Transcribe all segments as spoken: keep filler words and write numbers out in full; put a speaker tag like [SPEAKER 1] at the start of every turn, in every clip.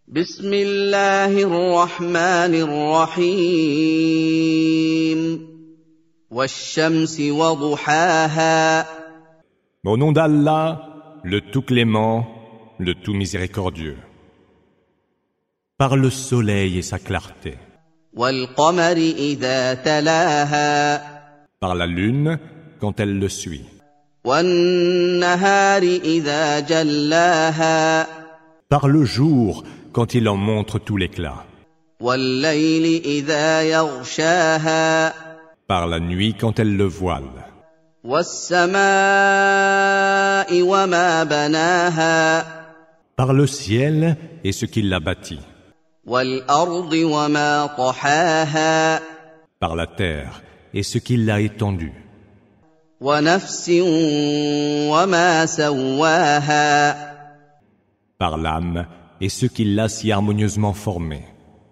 [SPEAKER 1] بسم الله الرحمن الرحيم والشمس وضحاها
[SPEAKER 2] Au nom d'Allah, le tout clément, le tout miséricordieux. Par le soleil et sa clarté.
[SPEAKER 1] والقمر إذا تلاها
[SPEAKER 2] Par la lune quand elle le suit.
[SPEAKER 1] والنهار إذا جلاها
[SPEAKER 2] Par le jour quand il en montre tout l'éclat.
[SPEAKER 1] والليل إذا يغشاها
[SPEAKER 2] Par la nuit quand elle le voile.
[SPEAKER 1] والسماء وما بناها
[SPEAKER 2] Par le ciel et ce qui l'a bâti.
[SPEAKER 1] والأرض وما طحاها
[SPEAKER 2] Par la terre et ce qui l'a étendu.
[SPEAKER 1] ونفس وما سواها
[SPEAKER 2] Par l'âme et ce qui l'a si harmonieusement formé.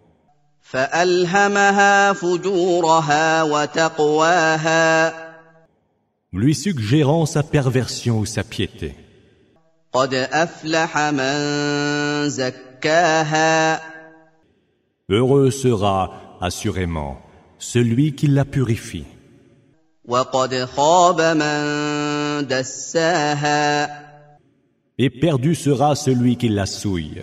[SPEAKER 1] فألهمها فجورها وتقواها
[SPEAKER 2] Lui suggérant sa perversion ou sa piété.
[SPEAKER 1] قد أفلح من زكاها
[SPEAKER 2] Heureux sera, assurément, celui qui la purifie.
[SPEAKER 1] وقد خاب من دساها
[SPEAKER 2] Et perdu sera celui qui la souille.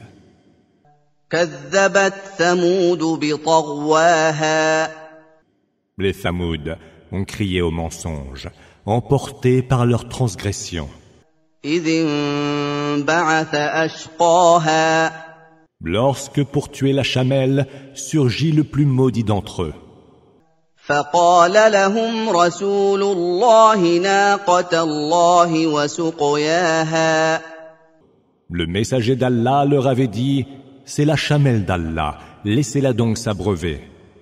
[SPEAKER 1] كذبت ثمود بطغواها
[SPEAKER 2] Les Thamoud ont crié au mensonge, emportés par leur transgression.
[SPEAKER 1] إذ انبعث أشقاها
[SPEAKER 2] Lorsque pour tuer la chamelle surgit le plus maudit d'entre eux.
[SPEAKER 1] فقال لهم رسول الله ناقة الله وسقياها
[SPEAKER 2] Le messager d'Allah leur avait dit, c'est la chamelle d'Allah, laissez-la donc s'abreuver.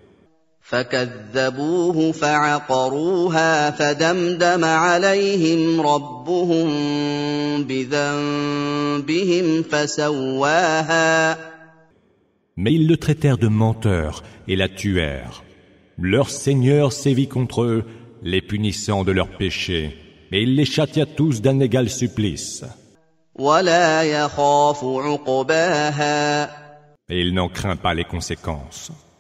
[SPEAKER 1] فكذبوه فعقروها فدمدم عليهم ربهم بذنبهم فسواها
[SPEAKER 2] Mais ils le traitèrent de menteur et la tuèrent. Leur Seigneur sévit contre eux, les punissant de leurs péchés, et il les châtia tous d'un égal supplice.
[SPEAKER 1] ولا يخاف عقباها
[SPEAKER 2] Et il n'en craint pas les conséquences.